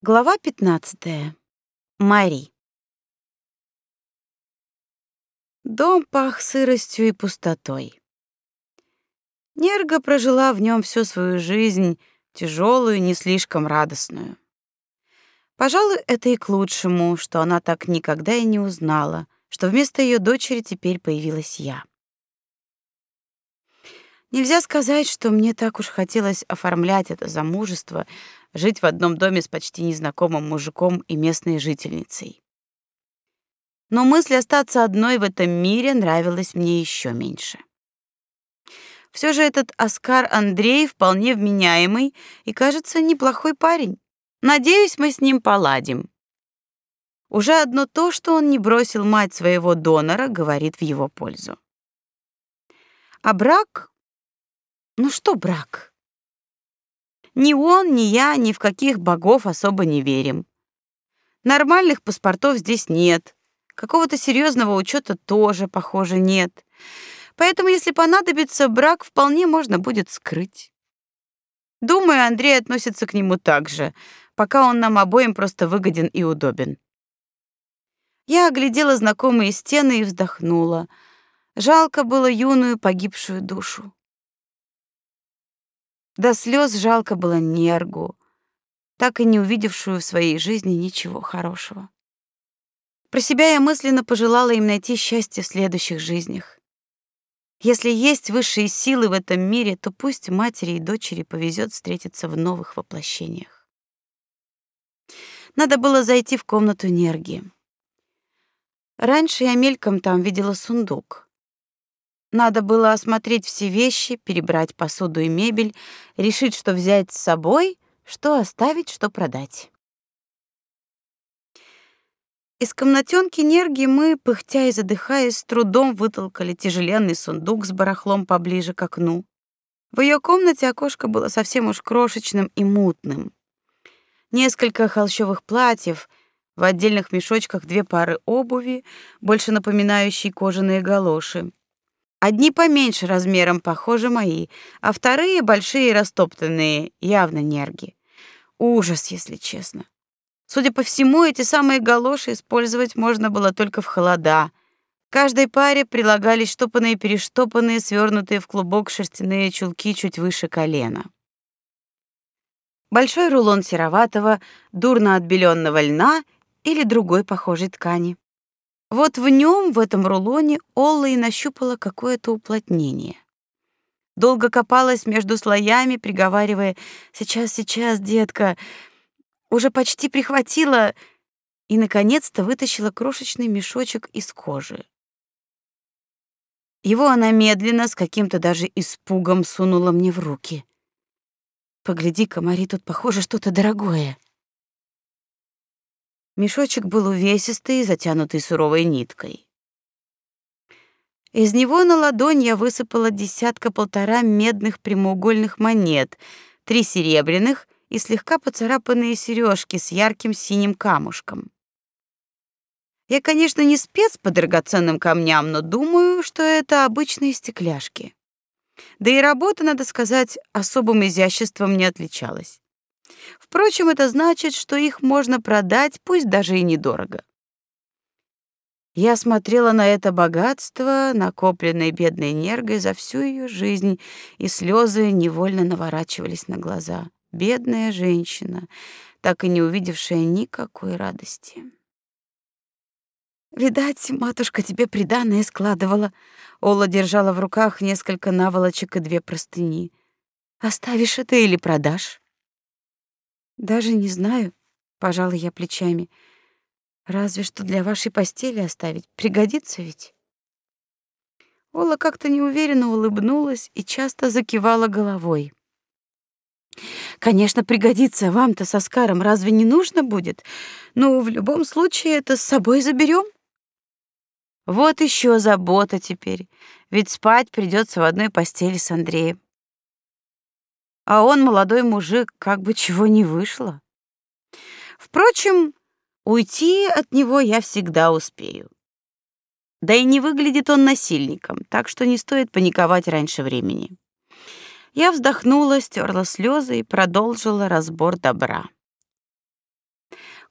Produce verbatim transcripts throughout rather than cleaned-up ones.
Глава пятнадцатая. Мари. Дом пах сыростью и пустотой. Нерга прожила в нем всю свою жизнь, тяжелую, не слишком радостную. Пожалуй, это и к лучшему, что она так никогда и не узнала, что вместо ее дочери теперь появилась я. Нельзя сказать, что мне так уж хотелось оформлять это замужество, жить в одном доме с почти незнакомым мужиком и местной жительницей. Но мысль остаться одной в этом мире нравилась мне еще меньше. Все же этот Оскар Андрей вполне вменяемый и, кажется, неплохой парень. Надеюсь, мы с ним поладим. Уже одно то, что он не бросил мать своего донора, говорит в его пользу. А брак? Ну что брак? Ни он, ни я ни в каких богов особо не верим. Нормальных паспортов здесь нет. Какого-то серьезного учета тоже, похоже, нет. Поэтому, если понадобится, брак вполне можно будет скрыть. Думаю, Андрей относится к нему так же, пока он нам обоим просто выгоден и удобен. Я оглядела знакомые стены и вздохнула. Жалко было юную погибшую душу. До слез жалко было Нергу, так и не увидевшую в своей жизни ничего хорошего. Про себя я мысленно пожелала им найти счастье в следующих жизнях. Если есть высшие силы в этом мире, то пусть матери и дочери повезет встретиться в новых воплощениях. Надо было зайти в комнату Нерги. Раньше я мельком там видела сундук. Надо было осмотреть все вещи, перебрать посуду и мебель, решить, что взять с собой, что оставить, что продать. Из комнатёнки Нерги мы, пыхтя и задыхаясь, с трудом вытолкали тяжеленный сундук с барахлом поближе к окну. В её комнате окошко было совсем уж крошечным и мутным. Несколько холщовых платьев, в отдельных мешочках две пары обуви, больше напоминающие кожаные галоши. Одни поменьше размером, похоже, мои, а вторые большие и растоптанные, явно Нерги. Ужас, если честно. Судя по всему, эти самые галоши использовать можно было только в холода. К каждой паре прилагались штопанные-перештопанные, свернутые в клубок шерстяные чулки чуть выше колена. Большой рулон сероватого, дурно отбеленного льна или другой похожей ткани. Вот в нем, в этом рулоне, Олла и нащупала какое-то уплотнение. Долго копалась между слоями, приговаривая: «Сейчас, сейчас, детка». Уже почти прихватила и, наконец-то, вытащила крошечный мешочек из кожи. Его она медленно, с каким-то даже испугом, сунула мне в руки. «Погляди-ка, Мари, тут, похоже, что-то дорогое». Мешочек был увесистый, затянутый суровой ниткой. Из него на ладонь я высыпала десятка-полтора медных прямоугольных монет, три серебряных и слегка поцарапанные сережки с ярким синим камушком. Я, конечно, не спец по драгоценным камням, но думаю, что это обычные стекляшки. Да и работа, надо сказать, особым изяществом не отличалась. Впрочем, это значит, что их можно продать, пусть даже и недорого. Я смотрела на это богатство, накопленное бедной Нергой за всю ее жизнь, и слезы невольно наворачивались на глаза. Бедная женщина, так и не увидевшая никакой радости. «Видать, матушка тебе приданое складывала». Олла держала в руках несколько наволочек и две простыни. «Оставишь это или продашь?» «Даже не знаю», — пожала я плечами. «Разве что для вашей постели оставить. Пригодится ведь». Ола как-то неуверенно улыбнулась и часто закивала головой. «Конечно, пригодится. Вам-то с Оскаром разве не нужно будет? Ну, в любом случае, это с собой заберем». Вот еще забота теперь, ведь спать придется в одной постели с Андреем. А он, молодой мужик, как бы чего не вышло. Впрочем, уйти от него я всегда успею. Да и не выглядит он насильником, так что не стоит паниковать раньше времени. Я вздохнула, стерла слезы и продолжила разбор добра.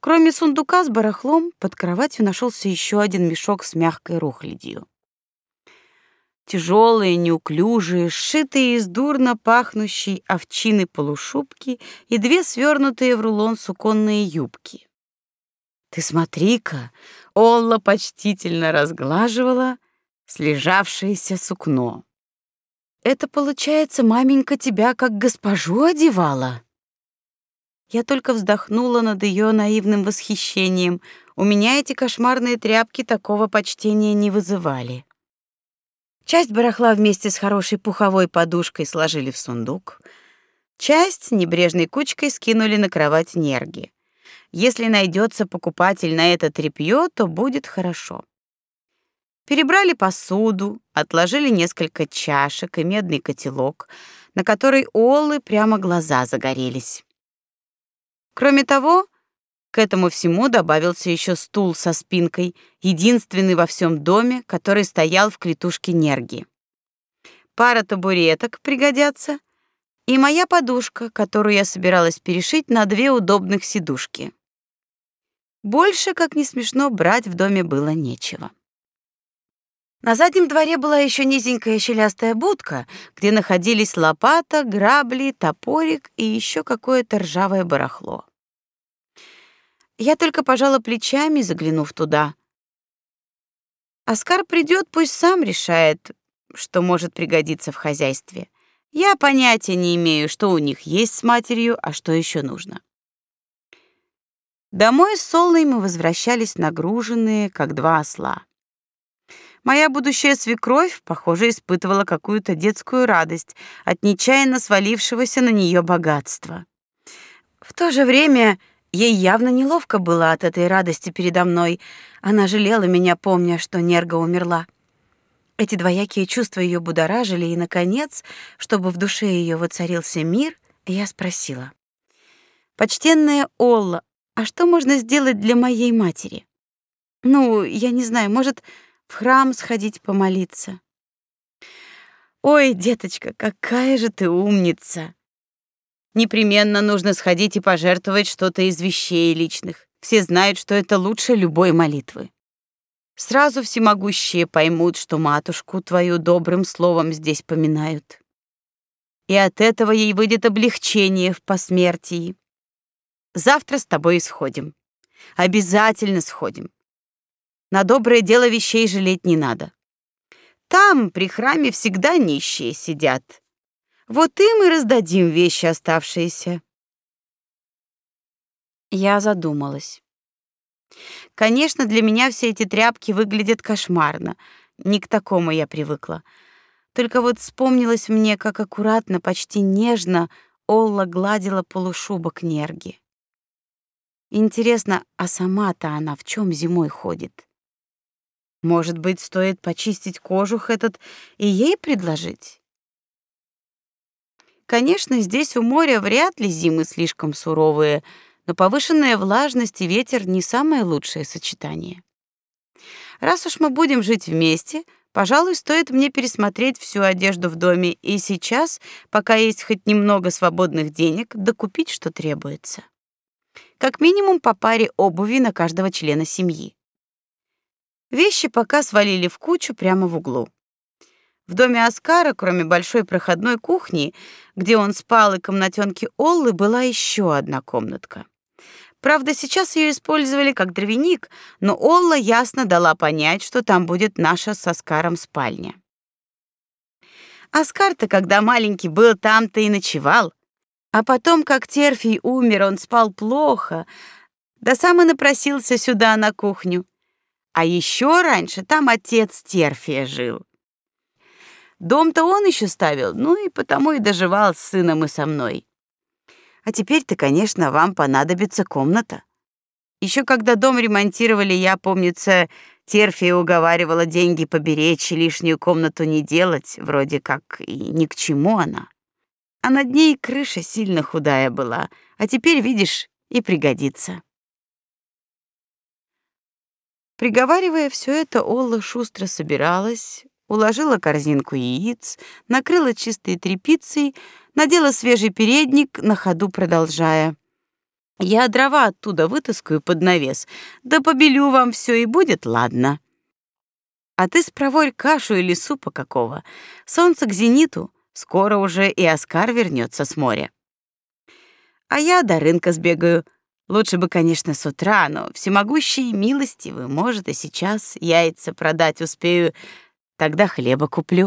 Кроме сундука с барахлом, под кроватью нашелся еще один мешок с мягкой рухлядью. Тяжелые, неуклюжие, сшитые из дурно пахнущей овчины полушубки и две свернутые в рулон суконные юбки. Ты смотри-ка, Олла почтительно разглаживала слежавшееся сукно. Это, получается, маменька тебя как госпожу одевала? Я только вздохнула над ее наивным восхищением. У меня эти кошмарные тряпки такого почтения не вызывали. Часть барахла вместе с хорошей пуховой подушкой сложили в сундук, часть небрежной кучкой скинули на кровать Нерги. Если найдется покупатель на это тряпье, то будет хорошо. Перебрали посуду, отложили несколько чашек и медный котелок, на который у Оллы прямо глаза загорелись. Кроме того, к этому всему добавился еще стул со спинкой, единственный во всем доме, который стоял в клетушке Нерги. Пара табуреток пригодятся, и моя подушка, которую я собиралась перешить на две удобных сидушки. Больше, как ни смешно, брать в доме было нечего. На заднем дворе была еще низенькая щелястая будка, где находились лопата, грабли, топорик и еще какое-то ржавое барахло. Я только пожала плечами, заглянув туда. Оскар придет, пусть сам решает, что может пригодиться в хозяйстве. Я понятия не имею, что у них есть с матерью, а что еще нужно. Домой с Оллой мы возвращались нагруженные, как два осла. Моя будущая свекровь, похоже, испытывала какую-то детскую радость от нечаянно свалившегося на нее богатства. В то же время ей явно неловко было от этой радости передо мной. Она жалела меня, помня, что Нерга умерла. Эти двоякие чувства ее будоражили, и, наконец, чтобы в душе ее воцарился мир, я спросила: «Почтенная Олла, а что можно сделать для моей матери? Ну, я не знаю, может, в храм сходить помолиться?» «Ой, деточка, какая же ты умница! Непременно нужно сходить и пожертвовать что-то из вещей личных. Все знают, что это лучше любой молитвы. Сразу всемогущие поймут, что матушку твою добрым словом здесь поминают. И от этого ей выйдет облегчение в посмертии. Завтра с тобой сходим. Обязательно сходим. На доброе дело вещей жалеть не надо. Там при храме всегда нищие сидят. Вот им и раздадим вещи оставшиеся». Я задумалась. Конечно, для меня все эти тряпки выглядят кошмарно. Не к такому я привыкла. Только вот вспомнилось мне, как аккуратно, почти нежно Олла гладила полушубок Нерги. Интересно, а сама-то она в чем зимой ходит? Может быть, стоит почистить кожух этот и ей предложить? Конечно, здесь у моря вряд ли зимы слишком суровые, но повышенная влажность и ветер не самое лучшее сочетание. Раз уж мы будем жить вместе, пожалуй, стоит мне пересмотреть всю одежду в доме и сейчас, пока есть хоть немного свободных денег, докупить, что требуется. Как минимум по паре обуви на каждого члена семьи. Вещи пока свалили в кучу прямо в углу. В доме Оскара, кроме большой проходной кухни, где он спал, и комнатенки Оллы, была еще одна комнатка. Правда, сейчас ее использовали как дровяник, но Олла ясно дала понять, что там будет наша с Оскаром спальня. Оскар-то, когда маленький был, там-то и ночевал. А потом, как Терфий умер, он спал плохо, да сам и напросился сюда на кухню. А еще раньше там отец Терфия жил. Дом-то он еще ставил, ну и потому и доживал с сыном и со мной. А теперь-то, конечно, вам понадобится комната. Еще когда дом ремонтировали, я, помнится, Терфия уговаривала деньги поберечь и лишнюю комнату не делать, вроде как и ни к чему она. А над ней крыша сильно худая была, а теперь, видишь, и пригодится. Приговаривая все это, Олла шустро собиралась, уложила корзинку яиц, накрыла чистой тряпицей, надела свежий передник, на ходу продолжая: Я дрова оттуда вытаскаю под навес, да побелю вам все и будет ладно. А ты спроворь кашу или супа какого. Солнце к зениту, скоро уже и Оскар вернется с моря. А я до рынка сбегаю. Лучше бы, конечно, с утра, но всемогущий и милостивый, может, и сейчас яйца продать успею, тогда хлеба куплю.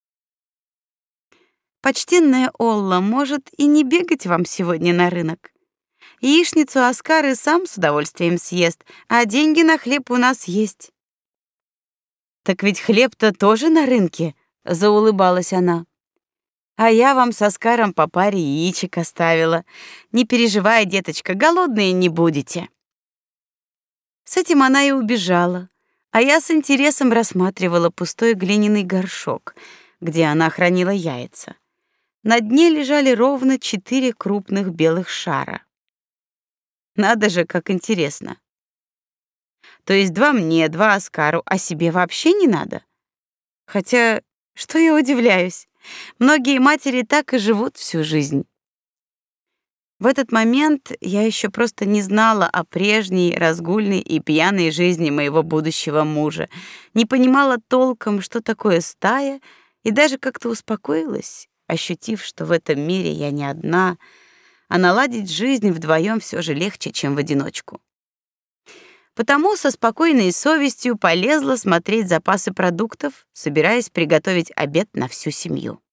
Почтенная Олла, может, и не бегать вам сегодня на рынок? Яичницу Оскар и сам с удовольствием съест, а деньги на хлеб у нас есть. Так ведь хлеб-то тоже на рынке, заулыбалась она. А я вам с Оскаром по паре яичек оставила. Не переживай, деточка, голодные не будете. С этим она и убежала, а я с интересом рассматривала пустой глиняный горшок, где она хранила яйца. На дне лежали ровно четыре крупных белых шара. Надо же, как интересно. То есть два мне, два Оскару, а себе вообще не надо? Хотя, что я удивляюсь? Многие матери так и живут всю жизнь. В этот момент я еще просто не знала о прежней разгульной и пьяной жизни моего будущего мужа, не понимала толком, что такое стая, и даже как-то успокоилась, ощутив, что в этом мире я не одна, а наладить жизнь вдвоем все же легче, чем в одиночку. Потому со спокойной совестью полезла смотреть запасы продуктов, собираясь приготовить обед на всю семью.